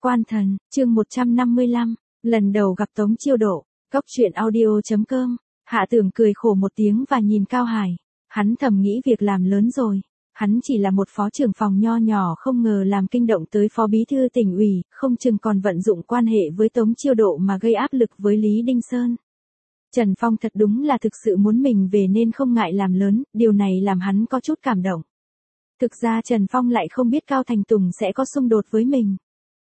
Quan Thần, chương 155, lần đầu gặp Tống Chiêu Độ, Cốc truyện audio.com. Hạ Tưởng cười khổ một tiếng và nhìn Cao Hải. Hắn thầm nghĩ việc làm lớn rồi. Hắn chỉ là một phó trưởng phòng nho nhỏ, không ngờ làm kinh động tới phó bí thư tỉnh ủy, không chừng còn vận dụng quan hệ với Tống Chiêu Độ mà gây áp lực với Lý Đinh Sơn. Trần Phong thật đúng là thực sự muốn mình về nên không ngại làm lớn, điều này làm hắn có chút cảm động. Thực ra Trần Phong lại không biết Cao Thành Tùng sẽ có xung đột với mình.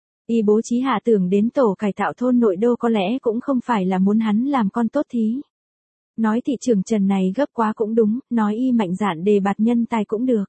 Y bố trí Hạ Tưởng đến tổ cải tạo thôn nội đô có lẽ cũng không phải là muốn hắn làm con tốt thí. Nói thị trưởng Trần này gấp quá cũng đúng, nói y mạnh dạn đề bạt nhân tài cũng được.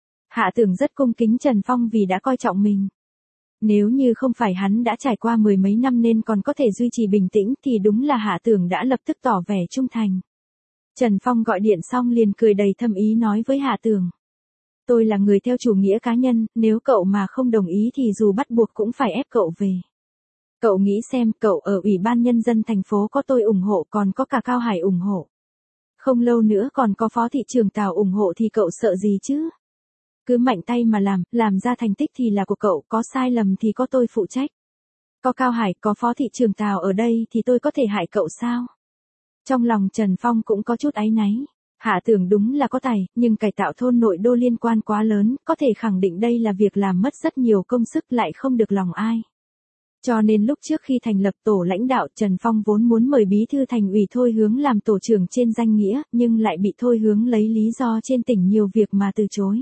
Hạ Tưởng rất cung kính Trần Phong vì đã coi trọng mình. Nếu như không phải hắn đã trải qua mười mấy năm nên còn có thể duy trì bình tĩnh thì đúng là Hạ Tưởng đã lập tức tỏ vẻ trung thành. Trần Phong gọi điện xong liền cười đầy thâm ý nói với Hạ Tưởng. Tôi là người theo chủ nghĩa cá nhân, nếu cậu mà không đồng ý thì dù bắt buộc cũng phải ép cậu về. Cậu nghĩ xem, cậu ở Ủy ban Nhân dân thành phố có tôi ủng hộ, còn có cả Cao Hải ủng hộ. Không lâu nữa còn có phó thị trưởng Tào ủng hộ thì cậu sợ gì chứ? Cứ mạnh tay mà làm ra thành tích thì là của cậu, có sai lầm thì có tôi phụ trách. Có Cao Hải, có phó thị trưởng Tào ở đây thì tôi có thể hại cậu sao? Trong lòng Trần Phong cũng có chút áy náy. Hạ Tưởng đúng là có tài, nhưng cải tạo thôn nội đô liên quan quá lớn, có thể khẳng định đây là việc làm mất rất nhiều công sức lại không được lòng ai. Cho nên lúc trước khi thành lập tổ lãnh đạo, Trần Phong vốn muốn mời bí thư thành ủy Thôi Hướng làm tổ trưởng trên danh nghĩa, nhưng lại bị Thôi Hướng lấy lý do trên tỉnh nhiều việc mà từ chối.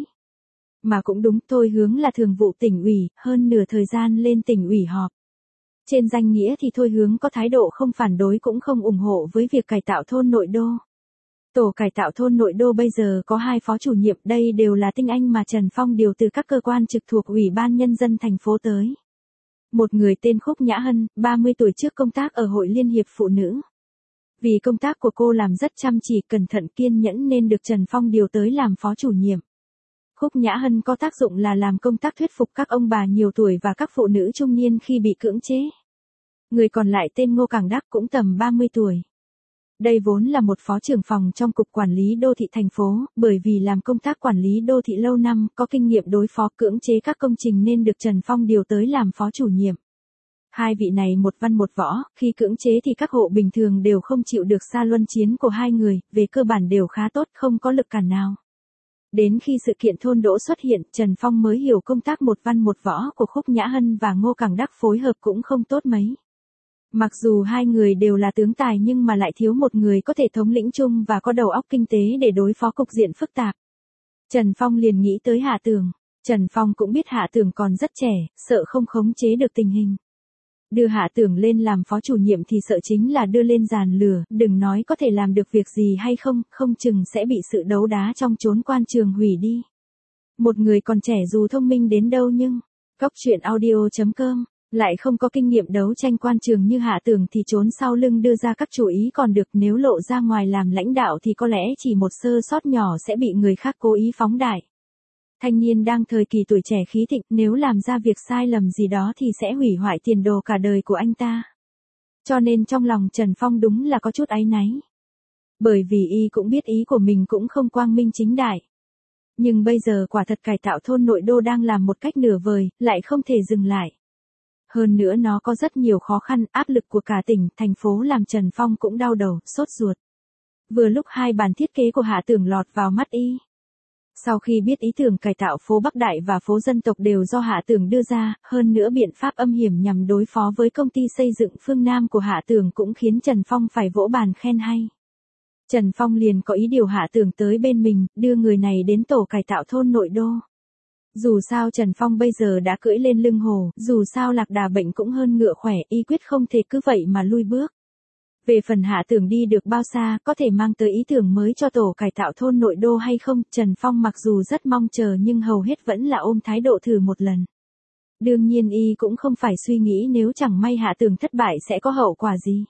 Mà cũng đúng, Thôi Hướng là thường vụ tỉnh ủy, hơn nửa thời gian lên tỉnh ủy họp. Trên danh nghĩa thì Thôi Hướng có thái độ không phản đối cũng không ủng hộ với việc cải tạo thôn nội đô. Tổ cải tạo thôn nội đô bây giờ có 2 phó chủ nhiệm, đây đều là tinh anh mà Trần Phong điều từ các cơ quan trực thuộc Ủy ban Nhân dân thành phố tới. Một người tên Khúc Nhã Hân, 30 tuổi trước công tác ở Hội Liên hiệp Phụ nữ. Vì công tác của cô làm rất chăm chỉ, cẩn thận, kiên nhẫn nên được Trần Phong điều tới làm phó chủ nhiệm. Khúc Nhã Hân có tác dụng là làm công tác thuyết phục các ông bà nhiều tuổi và các phụ nữ trung niên khi bị cưỡng chế. Người còn lại tên Ngô Cảng Đắc cũng tầm 30 tuổi. Đây vốn là một phó trưởng phòng trong Cục Quản lý Đô thị thành phố, bởi vì làm công tác quản lý đô thị lâu năm, có kinh nghiệm đối phó cưỡng chế các công trình nên được Trần Phong điều tới làm phó chủ nhiệm. Hai vị này một văn một võ, khi cưỡng chế thì các hộ bình thường đều không chịu được xa luân chiến của hai người, về cơ bản đều khá tốt, không có lực cản nào. Đến khi sự kiện thôn đỗ xuất hiện, Trần Phong mới hiểu công tác một văn một võ của Khúc Nhã Hân và Ngô Cảng Đắc phối hợp cũng không tốt mấy. Mặc dù hai người đều là tướng tài nhưng mà lại thiếu một người có thể thống lĩnh chung và có đầu óc kinh tế để đối phó cục diện phức tạp. Trần Phong liền nghĩ tới Hạ Tưởng. Trần Phong cũng biết Hạ Tưởng còn rất trẻ, sợ không khống chế được tình hình. Đưa Hạ Tưởng lên làm phó chủ nhiệm thì sợ chính là đưa lên giàn lửa, đừng nói có thể làm được việc gì hay không, không chừng sẽ bị sự đấu đá trong chốn quan trường hủy đi. Một người còn trẻ dù thông minh đến đâu nhưng, Cốc truyện audio.com, lại không có kinh nghiệm đấu tranh quan trường như Hạ Tưởng thì trốn sau lưng đưa ra các chủ ý còn được, nếu lộ ra ngoài làm lãnh đạo thì có lẽ chỉ một sơ sót nhỏ sẽ bị người khác cố ý phóng đại. Thanh niên đang thời kỳ tuổi trẻ khí thịnh, nếu làm ra việc sai lầm gì đó thì sẽ hủy hoại tiền đồ cả đời của anh ta. Cho nên trong lòng Trần Phong đúng là có chút áy náy. Bởi vì y cũng biết ý của mình cũng không quang minh chính đại. Nhưng bây giờ quả thật cải tạo thôn nội đô đang làm một cách nửa vời, lại không thể dừng lại. Hơn nữa nó có rất nhiều khó khăn, áp lực của cả tỉnh, thành phố làm Trần Phong cũng đau đầu, sốt ruột. Vừa lúc 2 bản thiết kế của Hạ Tưởng lọt vào mắt y. Sau khi biết ý tưởng cải tạo phố Bắc Đại và phố Dân tộc đều do Hạ Tưởng đưa ra, hơn nữa biện pháp âm hiểm nhằm đối phó với công ty xây dựng Phương Nam của Hạ Tưởng cũng khiến Trần Phong phải vỗ bàn khen hay. Trần Phong liền có ý điều Hạ Tưởng tới bên mình, đưa người này đến tổ cải tạo thôn nội đô. Dù sao Trần Phong bây giờ đã cưỡi lên lưng hổ, dù sao lạc đà bệnh cũng hơn ngựa khỏe, y quyết không thể cứ vậy mà lui bước. Về phần Hạ Tưởng đi được bao xa, có thể mang tới ý tưởng mới cho tổ cải tạo thôn nội đô hay không, Trần Phong mặc dù rất mong chờ nhưng hầu hết vẫn là ôm thái độ thử một lần. Đương nhiên y cũng không phải suy nghĩ nếu chẳng may Hạ Tưởng thất bại sẽ có hậu quả gì.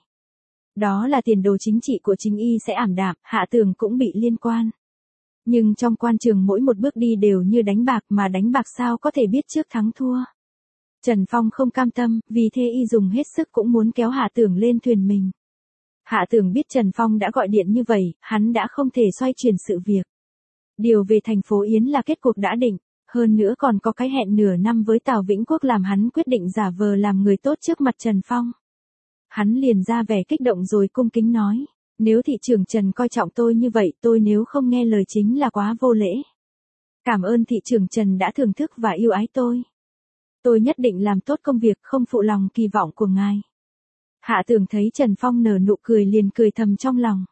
Đó là tiền đồ chính trị của chính y sẽ ảm đạm, Hạ Tưởng cũng bị liên quan. Nhưng trong quan trường mỗi một bước đi đều như đánh bạc, mà đánh bạc sao có thể biết trước thắng thua. Trần Phong không cam tâm, vì thế y dùng hết sức cũng muốn kéo Hạ Tưởng lên thuyền mình. Hạ Tưởng biết Trần Phong đã gọi điện như vậy, hắn đã không thể xoay chuyển sự việc. Điều về thành phố Yến là kết cuộc đã định. Hơn nữa còn có cái hẹn nửa năm với Tào Vĩnh Quốc làm hắn quyết định giả vờ làm người tốt trước mặt Trần Phong. Hắn liền ra vẻ kích động rồi cung kính nói, nếu thị trưởng Trần coi trọng tôi như vậy, tôi nếu không nghe lời chính là quá vô lễ. Cảm ơn thị trưởng Trần đã thưởng thức và yêu ái tôi. Tôi nhất định làm tốt công việc, không phụ lòng kỳ vọng của ngài. Hạ Tường thấy Trần Phong nở nụ cười liền cười thầm trong lòng.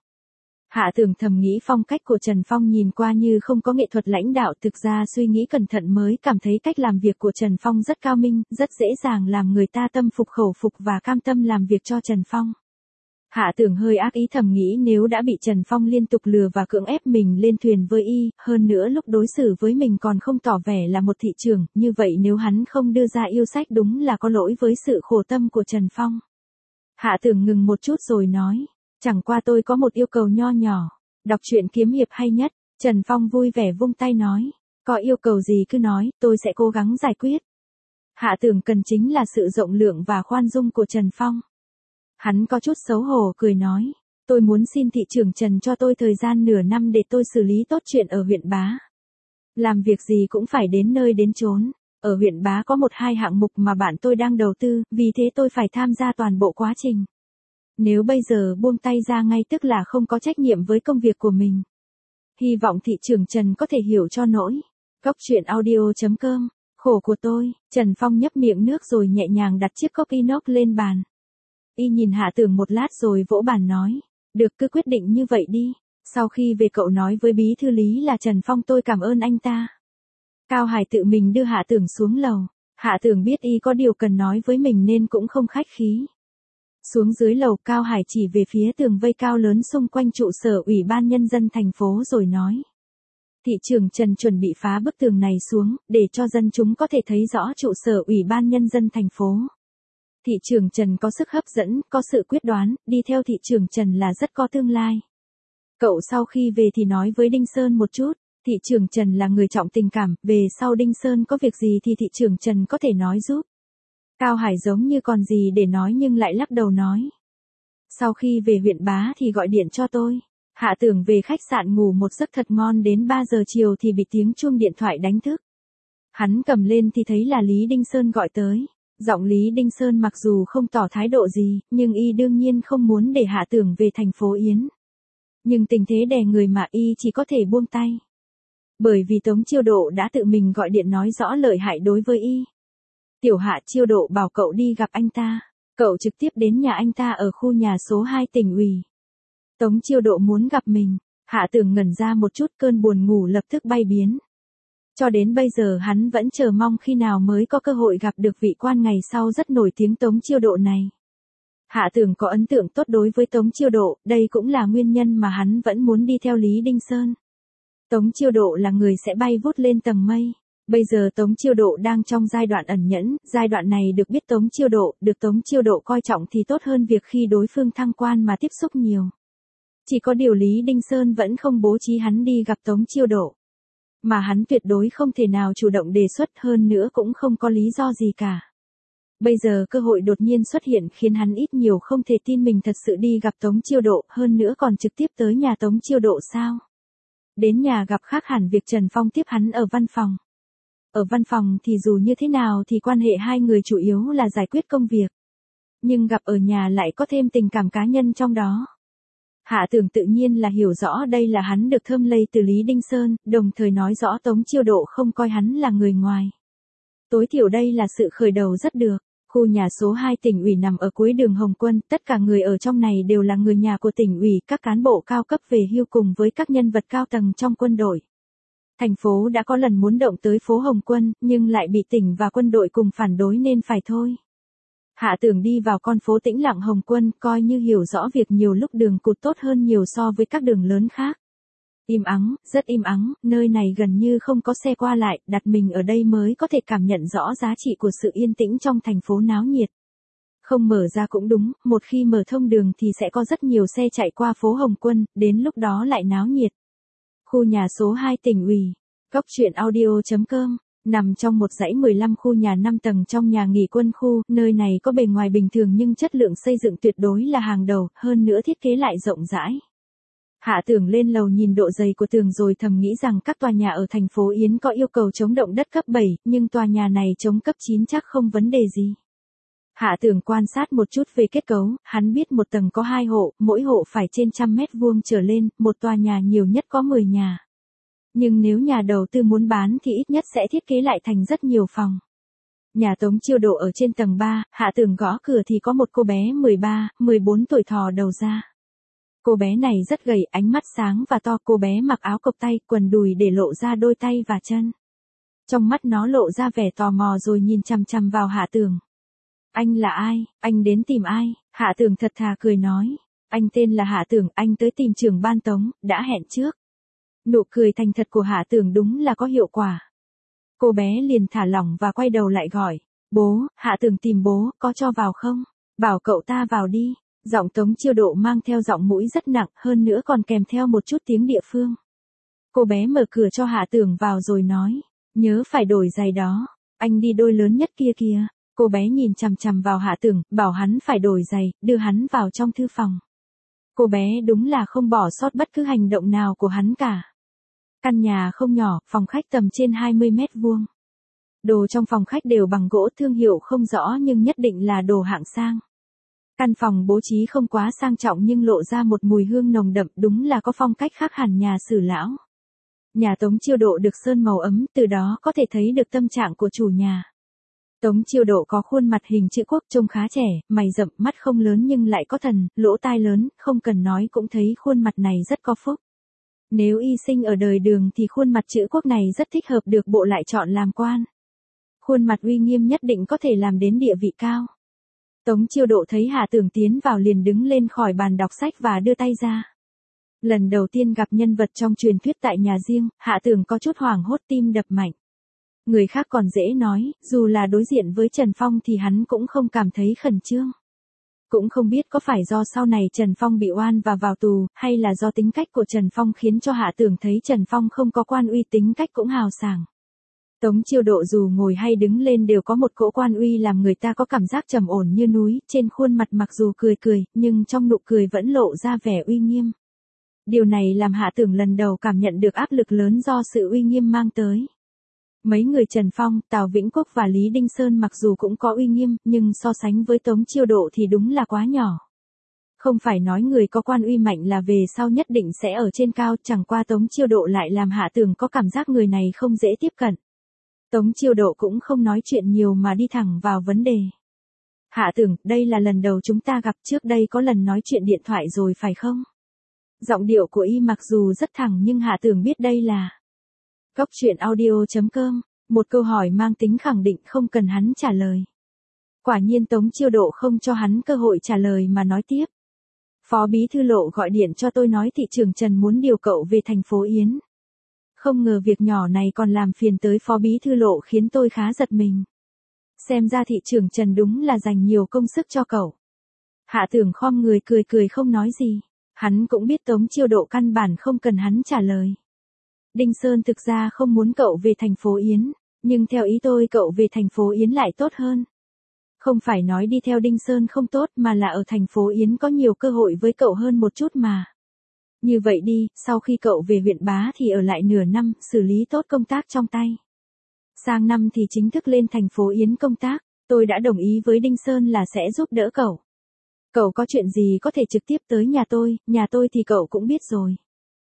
Hạ Tường thầm nghĩ phong cách của Trần Phong nhìn qua như không có nghệ thuật lãnh đạo, thực ra suy nghĩ cẩn thận mới cảm thấy cách làm việc của Trần Phong rất cao minh, rất dễ dàng làm người ta tâm phục khẩu phục và cam tâm làm việc cho Trần Phong. Hạ Tường hơi ác ý thầm nghĩ nếu đã bị Trần Phong liên tục lừa và cưỡng ép mình lên thuyền với y, hơn nữa lúc đối xử với mình còn không tỏ vẻ là một thị trưởng, như vậy nếu hắn không đưa ra yêu sách đúng là có lỗi với sự khổ tâm của Trần Phong. Hạ Tường ngừng một chút rồi nói, chẳng qua tôi có một yêu cầu nho nhỏ, đọc truyện kiếm hiệp hay nhất. Trần Phong vui vẻ vung tay nói, có yêu cầu gì cứ nói, tôi sẽ cố gắng giải quyết. Hạ Tường cần chính là sự rộng lượng và khoan dung của Trần Phong. Hắn có chút xấu hổ cười nói, tôi muốn xin thị trưởng Trần cho tôi thời gian nửa năm để tôi xử lý tốt chuyện ở huyện Bá. Làm việc gì cũng phải đến nơi đến chốn. Ở huyện Bá có 1-2 hạng mục mà bạn tôi đang đầu tư, vì thế tôi phải tham gia toàn bộ quá trình. Nếu bây giờ buông tay ra ngay tức là không có trách nhiệm với công việc của mình. Hy vọng thị trưởng Trần có thể hiểu cho nỗi. Cốc truyện audio.com, khổ của tôi. Trần Phong nhấp miệng nước rồi nhẹ nhàng đặt chiếc cốc inox lên bàn. Y nhìn Hạ Tường một lát rồi vỗ bàn nói, được cứ quyết định như vậy đi, sau khi về cậu nói với bí thư lý là Trần Phong tôi cảm ơn anh ta. Cao Hải tự mình đưa Hạ Tường xuống lầu, Hạ Tường biết y có điều cần nói với mình nên cũng không khách khí. Xuống dưới lầu Cao Hải chỉ về phía tường vây cao lớn xung quanh trụ sở Ủy ban Nhân dân thành phố rồi nói. Thị trưởng Trần chuẩn bị phá bức tường này xuống, để cho dân chúng có thể thấy rõ trụ sở Ủy ban Nhân dân thành phố. Thị trưởng Trần có sức hấp dẫn, có sự quyết đoán, đi theo thị trưởng Trần là rất có tương lai. Cậu sau khi về thì nói với Đinh Sơn một chút, thị trưởng Trần là người trọng tình cảm, về sau Đinh Sơn có việc gì thì thị trưởng Trần có thể nói giúp. Cao Hải giống như còn gì để nói nhưng lại lắc đầu nói. Sau khi về huyện Bá thì gọi điện cho tôi. Hạ Tường về khách sạn ngủ một giấc thật ngon đến 3 giờ chiều thì bị tiếng chuông điện thoại đánh thức. Hắn cầm lên thì thấy là Lý Đinh Sơn gọi tới. Giọng Lý Đinh Sơn mặc dù không tỏ thái độ gì, nhưng y đương nhiên không muốn để Hạ Tường về thành phố Yến. Nhưng tình thế đè người mà y chỉ có thể buông tay. Bởi vì Tống Chiêu Độ đã tự mình gọi điện nói rõ lợi hại đối với y. Tiểu Hạ Chiêu Độ bảo cậu đi gặp anh ta. Cậu trực tiếp đến nhà anh ta ở khu nhà số 2 tỉnh ủy. Tống Chiêu Độ muốn gặp mình. Hạ Tường ngẩn ra một chút, cơn buồn ngủ lập tức bay biến. Cho đến bây giờ hắn vẫn chờ mong khi nào mới có cơ hội gặp được vị quan ngày sau rất nổi tiếng Tống Chiêu Độ này. Hạ Tường có ấn tượng tốt đối với Tống Chiêu Độ, đây cũng là nguyên nhân mà hắn vẫn muốn đi theo Lý Đinh Sơn. Tống Chiêu Độ là người sẽ bay vút lên tầng mây. Bây giờ Tống Chiêu Độ đang trong giai đoạn ẩn nhẫn, giai đoạn này được biết Tống Chiêu Độ, được Tống Chiêu Độ coi trọng thì tốt hơn việc khi đối phương thăng quan mà tiếp xúc nhiều. Chỉ có điều Lý Đinh Sơn vẫn không bố trí hắn đi gặp Tống Chiêu Độ. Mà hắn tuyệt đối không thể nào chủ động đề xuất, hơn nữa cũng không có lý do gì cả. Bây giờ cơ hội đột nhiên xuất hiện khiến hắn ít nhiều không thể tin mình thật sự đi gặp Tống Chiêu Độ, hơn nữa còn trực tiếp tới nhà Tống Chiêu Độ sao. Đến nhà gặp khác hẳn việc Trần Phong tiếp hắn ở văn phòng. Ở văn phòng thì dù như thế nào thì quan hệ hai người chủ yếu là giải quyết công việc. Nhưng gặp ở nhà lại có thêm tình cảm cá nhân trong đó. Hạ Tường tự nhiên là hiểu rõ đây là hắn được thơm lây từ Lý Đinh Sơn, đồng thời nói rõ Tống Chiêu Độ không coi hắn là người ngoài. Tối thiểu đây là sự khởi đầu rất được. Khu nhà số 2 tỉnh ủy nằm ở cuối đường Hồng Quân, tất cả người ở trong này đều là người nhà của tỉnh ủy, các cán bộ cao cấp về hưu cùng với các nhân vật cao tầng trong quân đội. Thành phố đã có lần muốn động tới phố Hồng Quân, nhưng lại bị tỉnh và quân đội cùng phản đối nên phải thôi. Hạ Tường đi vào con phố tĩnh lặng Hồng Quân, coi như hiểu rõ việc nhiều lúc đường cụt tốt hơn nhiều so với các đường lớn khác. Im ắng, rất im ắng, nơi này gần như không có xe qua lại, đặt mình ở đây mới có thể cảm nhận rõ giá trị của sự yên tĩnh trong thành phố náo nhiệt. Không mở ra cũng đúng, một khi mở thông đường thì sẽ có rất nhiều xe chạy qua phố Hồng Quân, đến lúc đó lại náo nhiệt. Khu nhà số 2 tỉnh ủy, Cốc truyện audio.com, nằm trong một dãy 15 khu nhà 5 tầng trong nhà nghỉ quân khu, nơi này có bề ngoài bình thường nhưng chất lượng xây dựng tuyệt đối là hàng đầu, hơn nữa thiết kế lại rộng rãi. Hạ Tưởng lên lầu nhìn độ dày của tường rồi thầm nghĩ rằng các tòa nhà ở thành phố Yến có yêu cầu chống động đất cấp 7, nhưng tòa nhà này chống cấp 9 chắc không vấn đề gì. Hạ Tưởng quan sát một chút về kết cấu, hắn biết một tầng có 2 hộ, mỗi hộ phải trên 100 mét vuông trở lên, một tòa nhà nhiều nhất có 10 nhà. Nhưng nếu nhà đầu tư muốn bán thì ít nhất sẽ thiết kế lại thành rất nhiều phòng. Nhà Tống Chiêu Độ ở trên tầng 3, Hạ Tưởng gõ cửa thì có một cô bé 13, 14 tuổi thò đầu ra. Cô bé này rất gầy, ánh mắt sáng và to, cô bé mặc áo cộc tay, quần đùi để lộ ra đôi tay và chân. Trong mắt nó lộ ra vẻ tò mò rồi nhìn chằm chằm vào Hạ Tưởng. Anh là ai, anh đến tìm ai? Hạ Tưởng thật thà cười nói. Anh tên là Hạ Tưởng, anh tới tìm trưởng ban Tống, đã hẹn trước. Nụ cười thành thật của Hạ Tưởng đúng là có hiệu quả. Cô bé liền thả lỏng và quay đầu lại gọi. Bố, Hạ Tưởng tìm bố, có cho vào không? Bảo cậu ta vào đi. Giọng Tống Chiêu Độ mang theo giọng mũi rất nặng, hơn nữa còn kèm theo một chút tiếng địa phương. Cô bé mở cửa cho Hạ Tưởng vào rồi nói. Nhớ phải đổi giày đó. Anh đi đôi lớn nhất kia kìa. Cô bé nhìn chằm chằm vào Hạ Tưởng, bảo hắn phải đổi giày, đưa hắn vào trong thư phòng. Cô bé đúng là không bỏ sót bất cứ hành động nào của hắn cả. Căn nhà không nhỏ, phòng khách tầm trên 20 mét vuông. Đồ trong phòng khách đều bằng gỗ, thương hiệu không rõ nhưng nhất định là đồ hạng sang. Căn phòng bố trí không quá sang trọng nhưng lộ ra một mùi hương nồng đậm, đúng là có phong cách khác hẳn nhà Sử lão. Nhà Tống Chiêu Độ được sơn màu ấm, từ đó có thể thấy được tâm trạng của chủ nhà. Tống Chiêu Độ có khuôn mặt hình chữ quốc, trông khá trẻ, mày rậm, mắt không lớn nhưng lại có thần, lỗ tai lớn, không cần nói cũng thấy khuôn mặt này rất có phúc. Nếu y sinh ở đời Đường thì khuôn mặt chữ quốc này rất thích hợp được bộ lại chọn làm quan. Khuôn mặt uy nghiêm nhất định có thể làm đến địa vị cao. Tống Chiêu Độ thấy Hạ Tưởng tiến vào liền đứng lên khỏi bàn đọc sách và đưa tay ra. Lần đầu tiên gặp nhân vật trong truyền thuyết tại nhà riêng, Hạ Tưởng có chút hoảng hốt, tim đập mạnh. Người khác còn dễ nói, dù là đối diện với Trần Phong thì hắn cũng không cảm thấy khẩn trương. Cũng không biết có phải do sau này Trần Phong bị oan và vào tù, hay là do tính cách của Trần Phong khiến cho Hạ Tưởng thấy Trần Phong không có quan uy, tính cách cũng hào sảng. Tống Chiêu Độ dù ngồi hay đứng lên đều có một cỗ quan uy làm người ta có cảm giác trầm ổn như núi, trên khuôn mặt mặc dù cười cười, nhưng trong nụ cười vẫn lộ ra vẻ uy nghiêm. Điều này làm Hạ Tưởng lần đầu cảm nhận được áp lực lớn do sự uy nghiêm mang tới. Mấy người Trần Phong, Tào Vĩnh Quốc và Lý Đinh Sơn mặc dù cũng có uy nghiêm, nhưng so sánh với Tống Chiêu Độ thì đúng là quá nhỏ. Không phải nói người có quan uy mạnh là về sau nhất định sẽ ở trên cao, chẳng qua Tống Chiêu Độ lại làm Hạ Tưởng có cảm giác người này không dễ tiếp cận. Tống Chiêu Độ cũng không nói chuyện nhiều mà đi thẳng vào vấn đề. Hạ Tưởng, đây là lần đầu chúng ta gặp, trước đây có lần nói chuyện điện thoại rồi phải không? Giọng điệu của y mặc dù rất thẳng nhưng Hạ Tưởng biết đây là Cốc truyện audio.com, một câu hỏi mang tính khẳng định không cần hắn trả lời. Quả nhiên Tống Chiêu Độ không cho hắn cơ hội trả lời mà nói tiếp. Phó Bí Thư Lộ gọi điện cho tôi nói thị trưởng Trần muốn điều cậu về thành phố Yến. Không ngờ việc nhỏ này còn làm phiền tới Phó Bí Thư Lộ khiến tôi khá giật mình. Xem ra thị trưởng Trần đúng là dành nhiều công sức cho cậu. Hạ Tưởng khom người cười cười không nói gì. Hắn cũng biết Tống Chiêu Độ căn bản không cần hắn trả lời. Đinh Sơn thực ra không muốn cậu về thành phố Yến, nhưng theo ý tôi cậu về thành phố Yến lại tốt hơn. Không phải nói đi theo Đinh Sơn không tốt mà là ở thành phố Yến có nhiều cơ hội với cậu hơn một chút mà. Như vậy đi, sau khi cậu về huyện Bá thì ở lại nửa năm, xử lý tốt công tác trong tay. Sang năm thì chính thức lên thành phố Yến công tác, tôi đã đồng ý với Đinh Sơn là sẽ giúp đỡ cậu. Cậu có chuyện gì có thể trực tiếp tới nhà tôi thì cậu cũng biết rồi.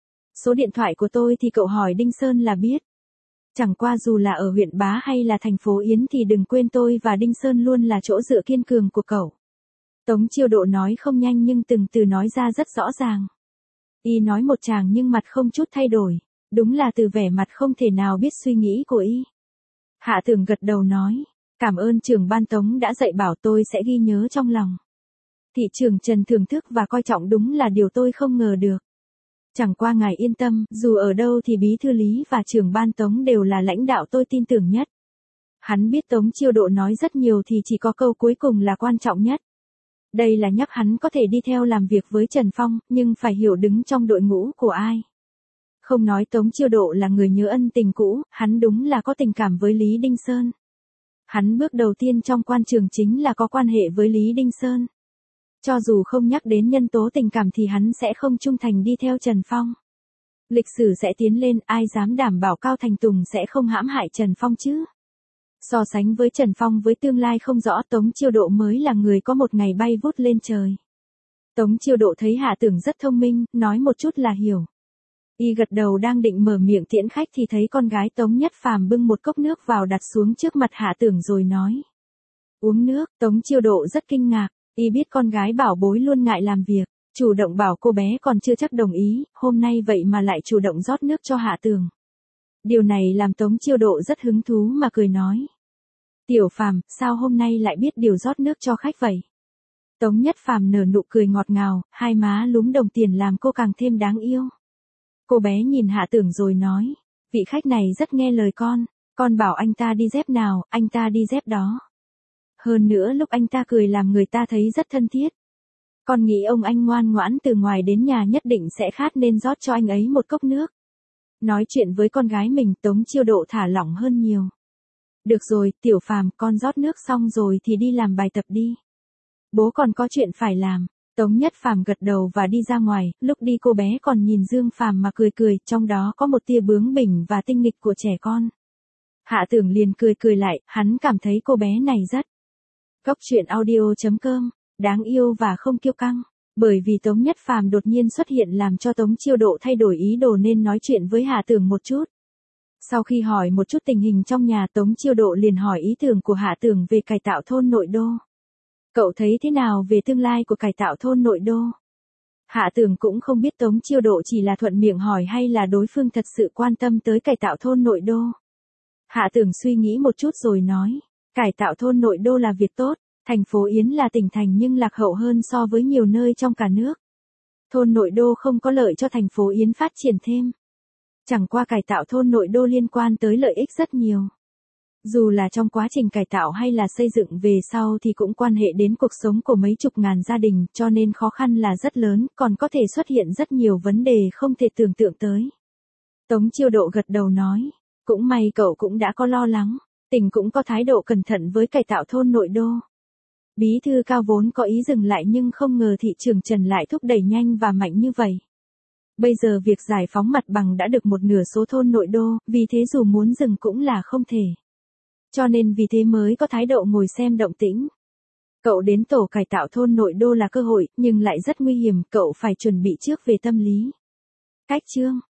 Số điện thoại của tôi thì cậu hỏi Đinh Sơn là biết. Chẳng qua dù là ở huyện Bá hay là thành phố Yến thì đừng quên tôi và Đinh Sơn luôn là chỗ dựa kiên cường của cậu. Tống Chiêu Độ nói không nhanh nhưng từng từ nói ra rất rõ ràng. Y nói một tràng nhưng mặt không chút thay đổi, đúng là từ vẻ mặt không thể nào biết suy nghĩ của y. Hạ Tưởng gật đầu nói, cảm ơn trưởng ban Tống đã dạy bảo, tôi sẽ ghi nhớ trong lòng. Thị trưởng Trần thưởng thức và coi trọng đúng là điều tôi không ngờ được. Chẳng qua ngài yên tâm, dù ở đâu thì Bí Thư Lý và trưởng ban Tống đều là lãnh đạo tôi tin tưởng nhất. Hắn biết Tống Chiêu Độ nói rất nhiều thì chỉ có câu cuối cùng là quan trọng nhất. Đây là nhắc hắn có thể đi theo làm việc với Trần Phong, nhưng phải hiểu đứng trong đội ngũ của ai. Không nói Tống Chiêu Độ là người nhớ ân tình cũ, hắn đúng là có tình cảm với Lý Đinh Sơn. Hắn bước đầu tiên trong quan trường chính là có quan hệ với Lý Đinh Sơn. Cho dù không nhắc đến nhân tố tình cảm thì hắn sẽ không trung thành đi theo Trần Phong. Lịch sử sẽ tiến lên, ai dám đảm bảo Cao Thành Tùng sẽ không hãm hại Trần Phong chứ? So sánh với Trần Phong với tương lai không rõ, Tống Chiêu Độ mới là người có một ngày bay vút lên trời. Tống Chiêu Độ thấy Hạ Tưởng rất thông minh, nói một chút là hiểu. Y gật đầu đang định mở miệng tiễn khách thì thấy con gái Tống Nhất Phàm bưng một cốc nước vào đặt xuống trước mặt Hạ Tưởng rồi nói. Uống nước. Tống Chiêu Độ rất kinh ngạc, y biết con gái bảo bối luôn ngại làm việc, chủ động bảo cô bé còn chưa chắc đồng ý, hôm nay vậy mà lại chủ động rót nước cho Hạ Tưởng. Điều này làm Tống Chiêu Độ rất hứng thú mà cười nói. Tiểu Phàm, sao hôm nay lại biết điều rót nước cho khách vậy? Tống Nhất Phàm nở nụ cười ngọt ngào, hai má lúm đồng tiền làm cô càng thêm đáng yêu. Cô bé nhìn Hạ Tưởng rồi nói, vị khách này rất nghe lời con bảo anh ta đi dép nào, anh ta đi dép đó. Hơn nữa lúc anh ta cười làm người ta thấy rất thân thiết. Con nghĩ ông anh ngoan ngoãn từ ngoài đến nhà nhất định sẽ khát nên rót cho anh ấy một cốc nước. Nói chuyện với con gái mình, Tống Chiêu Độ thả lỏng hơn nhiều. Được rồi, Tiểu Phàm, con rót nước xong rồi thì đi làm bài tập đi. Bố còn có chuyện phải làm. Tống Nhất Phàm gật đầu và đi ra ngoài, lúc đi cô bé còn nhìn Dương Phàm mà cười cười, trong đó có một tia bướng bỉnh và tinh nghịch của trẻ con. Hạ Tưởng liền cười lại, hắn cảm thấy cô bé này rất. Cốc truyện audio.com, đáng yêu và không kiêu căng. Bởi vì Tống Nhất Phàm đột nhiên xuất hiện làm cho Tống Chiêu Độ thay đổi ý đồ nên nói chuyện với Hạ Tưởng một chút. Sau khi hỏi một chút tình hình trong nhà, Tống Chiêu Độ liền hỏi ý tưởng của Hạ Tưởng về cải tạo thôn nội đô. Cậu thấy thế nào về tương lai của cải tạo thôn nội đô? Hạ Tưởng cũng không biết Tống Chiêu Độ chỉ là thuận miệng hỏi hay là đối phương thật sự quan tâm tới cải tạo thôn nội đô. Hạ Tưởng suy nghĩ một chút rồi nói, cải tạo thôn nội đô là việc tốt, thành phố Yến là tỉnh thành nhưng lạc hậu hơn so với nhiều nơi trong cả nước. Thôn nội đô không có lợi cho thành phố Yến phát triển thêm. Chẳng qua cải tạo thôn nội đô liên quan tới lợi ích rất nhiều. Dù là trong quá trình cải tạo hay là xây dựng về sau thì cũng quan hệ đến cuộc sống của mấy chục ngàn gia đình, cho nên khó khăn là rất lớn, còn có thể xuất hiện rất nhiều vấn đề không thể tưởng tượng tới. Tống Chiêu Độ gật đầu nói, cũng may cậu cũng đã có lo lắng, tỉnh cũng có thái độ cẩn thận với cải tạo thôn nội đô. Bí thư Cao vốn có ý dừng lại nhưng không ngờ thị trường Trần lại thúc đẩy nhanh và mạnh như vậy. Bây giờ việc giải phóng mặt bằng đã được một nửa số thôn nội đô, vì thế dù muốn dừng cũng là không thể. Cho nên vì thế mới có thái độ ngồi xem động tĩnh. Cậu đến tổ cải tạo thôn nội đô là cơ hội, nhưng lại rất nguy hiểm, cậu phải chuẩn bị trước về tâm lý. Cách chương